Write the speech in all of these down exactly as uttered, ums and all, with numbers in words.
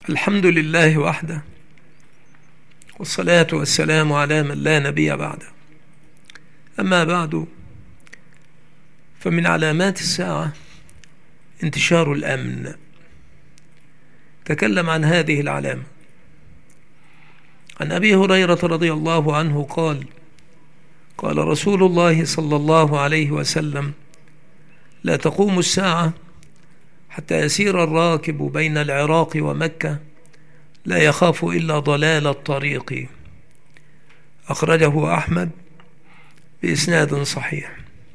الحمد لله وحده، والصلاة والسلام على من لا نبي بعده. أما بعد، فمن علامات الساعة انتشار الأمن. تكلم عن هذه العلامة عن أبي هريرة رضي الله عنه قال: قال رسول الله صلى الله عليه وسلم: لا تقوم الساعة حتى يسير الراكب بين العراق ومكة لا يخاف إلا ضلال الطريق. أخرجه أحمد بإسناد صحيح.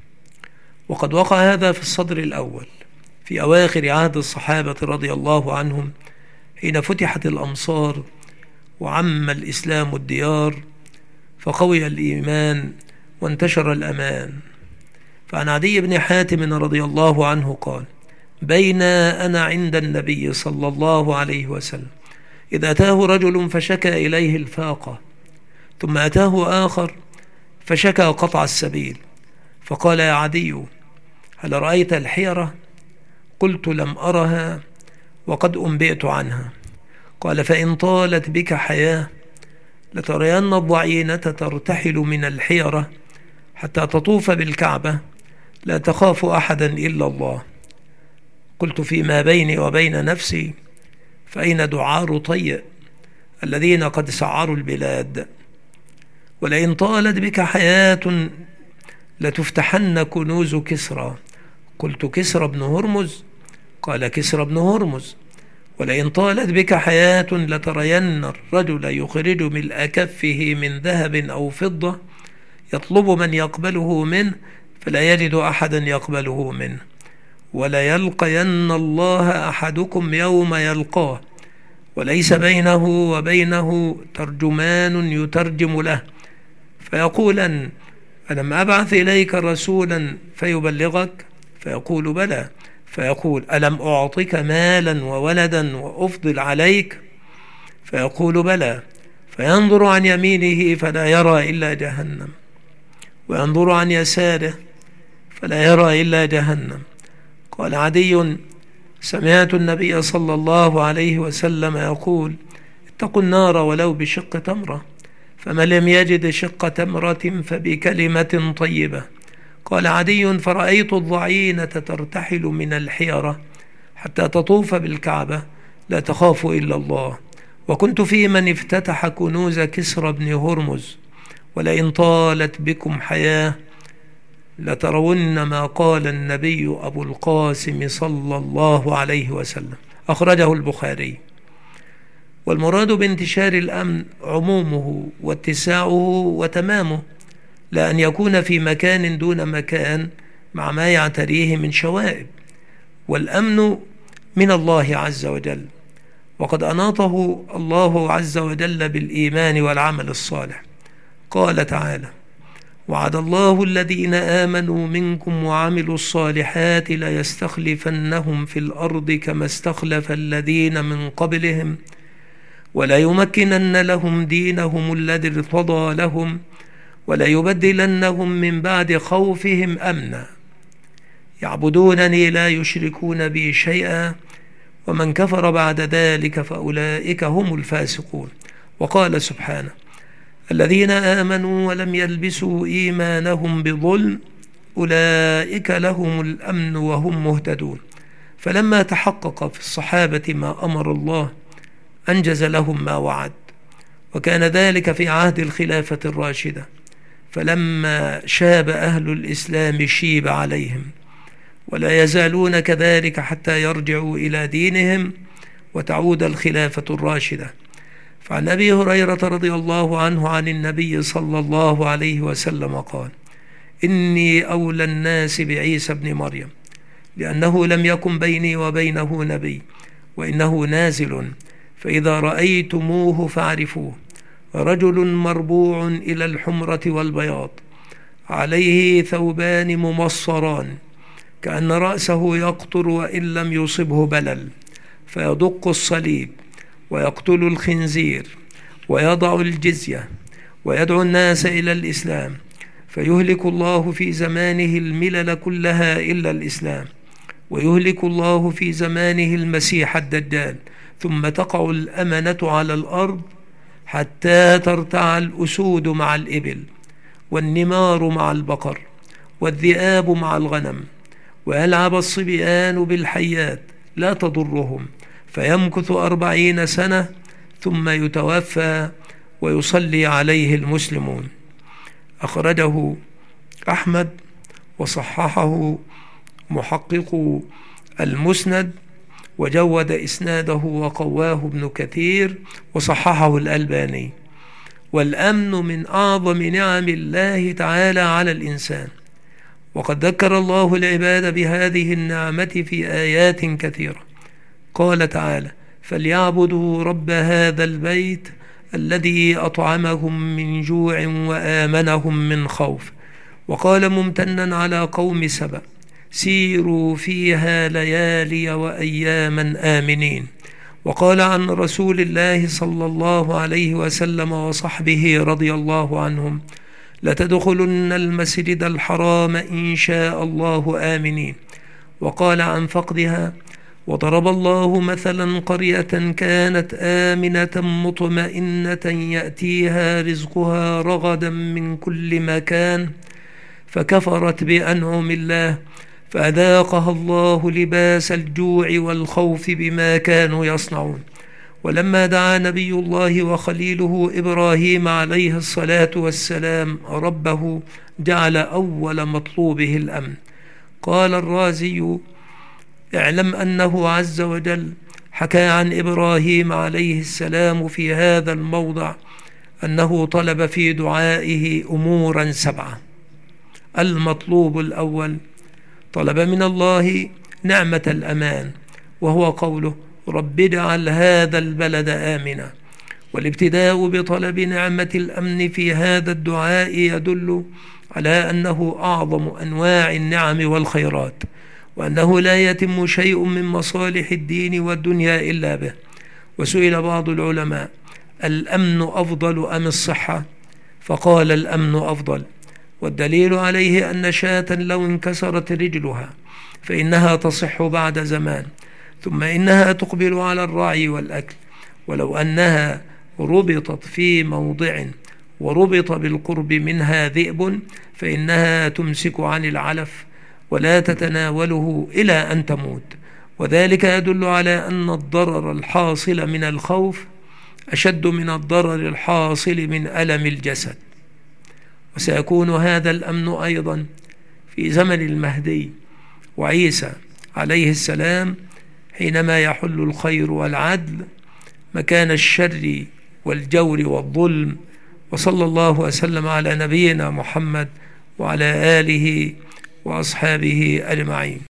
وقد وقع هذا في الصدر الأول في أواخر عهد الصحابة رضي الله عنهم، حين فتحت الأمصار وعم الإسلام الديار، فقوي الإيمان وانتشر الأمان. فعن عدي بن حاتم رضي الله عنه قال: بين أنا عند النبي صلى الله عليه وسلم إذا أتاه رجل فشكى إليه الفاقة، ثم أتاه آخر فشكى قطع السبيل، فقال: يا عدي، هل رأيت الحيرة؟ قلت: لم أرها وقد أنبئت عنها. قال: فإن طالت بك حياة لترين الضعينة ترتحل من الحيرة حتى تطوف بالكعبة لا تخاف أحدا إلا الله. قلت: فيما بيني وبين نفسي، فأين دعار طيء الذين قد سعروا البلاد؟ ولئن طالت بك حياة لتفتحن كنوز كسرى. قلت: كسرى بن هرمز؟ قال: كسرى بن هرمز. ولئن طالت بك حياة لترين الرجل يخرج ملء كفه من ذهب أو فضة يطلب من يقبله منه فلا يجد أحدا يقبله منه، ولا يلقين الله أحدكم يوم يلقاه وليس بينه وبينه ترجمان يترجم له، فيقولن: ألم أبعث إليك رسولا فيبلغك؟ فيقول: بلى. فيقول: ألم أعطك مالا وولدا وأفضل عليك؟ فيقول: بلى. فينظر عن يمينه فلا يرى إلا جهنم، وينظر عن يساره فلا يرى إلا جهنم. قال عدي: سمعت النبي صلى الله عليه وسلم يقول: اتقوا النار ولو بشق تمرة، فمن لم يجد شق تمرة فبكلمة طيبة. قال عدي: فرأيت الضعينة ترتحل من الحيرة حتى تطوف بالكعبة لا تخاف إلا الله، وكنت في من افتتح كنوز كسرى بن هرمز. ولئن طالت بكم حياة لترون ما قال النبي أبو القاسم صلى الله عليه وسلم. أخرجه البخاري. والمراد بانتشار الأمن عمومه واتساعه وتمامه، لا أن يكون في مكان دون مكان مع ما يعتريه من شوائب. والأمن من الله عز وجل، وقد أناطه الله عز وجل بالإيمان والعمل الصالح. قال تعالى: وعد الله الذين آمنوا منكم وعملوا الصالحات ليستخلفنهم في الأرض كما استخلف الذين من قبلهم وليمكنن لهم دينهم الذي ارتضى لهم وليبدلنهم من بعد خوفهم أمنا يعبدونني لا يشركون بي شيئا ومن كفر بعد ذلك فأولئك هم الفاسقون. وقال سبحانه: الذين آمنوا ولم يلبسوا إيمانهم بظلم أولئك لهم الأمن وهم مهتدون. فلما تحقق في الصحابة ما أمر الله أنجز لهم ما وعد، وكان ذلك في عهد الخلافة الراشدة، فلما شاب أهل الإسلام شيب عليهم، ولا يزالون كذلك حتى يرجعوا إلى دينهم وتعود الخلافة الراشدة. فعن أبي هريرة رضي الله عنه عن النبي صلى الله عليه وسلم قال: إني أولى الناس بعيسى بن مريم، لأنه لم يكن بيني وبينه نبي، وإنه نازل، فإذا رأيتموه فاعرفوه، رجل مربوع إلى الحمرة والبياض، عليه ثوبان ممصران كأن رأسه يقطر وإن لم يصبه بلل، فيدق الصليب ويقتل الخنزير ويضع الجزية ويدعو الناس إلى الإسلام، فيهلك الله في زمانه الملل كلها إلا الإسلام، ويهلك الله في زمانه المسيح الدجال، ثم تقع الأمنة على الأرض حتى ترتع الأسود مع الإبل، والنمار مع البقر، والذئاب مع الغنم، ويلعب الصبيان بالحيات لا تضرهم، فيمكث أربعين سنة ثم يتوفى ويصلي عليه المسلمون. أخرجه أحمد وصححه محقق المسند، وجود إسناده وقواه ابن كثير وصححه الألباني. والأمن من أعظم نعم الله تعالى على الإنسان، وقد ذكر الله العباد بهذه النعمة في آيات كثيرة. قال تعالى: فليعبدوا رب هذا البيت الذي أطعمهم من جوع وآمنهم من خوف. وقال ممتنا على قوم سبأ: سيروا فيها ليالي وأياما آمنين. وقال عن رسول الله صلى الله عليه وسلم وصحبه رضي الله عنهم: لتدخلن المسجد الحرام إن شاء الله آمنين. وقال عن فقدها: وضرب الله مثلا قرية كانت آمنة مطمئنة يأتيها رزقها رغدا من كل مكان فكفرت بأنعم الله فأذاقها الله لباس الجوع والخوف بما كانوا يصنعون. ولما دعا نبي الله وخليله إبراهيم عليه الصلاة والسلام ربه جعل أول مطلوبه الأمن. قال الرازي: اعلم أنه عز وجل حكى عن إبراهيم عليه السلام في هذا الموضع أنه طلب في دعائه أمورا سبعة. المطلوب الأول: طلب من الله نعمة الأمان، وهو قوله: رب اجعل هذا البلد آمنا. والابتداء بطلب نعمة الأمن في هذا الدعاء يدل على أنه أعظم أنواع النعم والخيرات، وأنه لا يتم شيء من مصالح الدين والدنيا إلا به. وسئل بعض العلماء: الأمن أفضل أم الصحة؟ فقال: الأمن أفضل. والدليل عليه أن شاة لو انكسرت رجلها فإنها تصح بعد زمان، ثم إنها تقبل على الرعي والأكل. ولو أنها ربطت في موضع وربط بالقرب منها ذئب فإنها تمسك عن العلف ولا تتناوله إلى أن تموت. وذلك يدل على أن الضرر الحاصل من الخوف أشد من الضرر الحاصل من ألم الجسد. وسيكون هذا الأمن أيضا في زمن المهدي وعيسى عليه السلام، حينما يحل الخير والعدل مكان الشر والجور والظلم. وصلى الله وسلم على نبينا محمد وعلى آله وأصحابه أجمعين.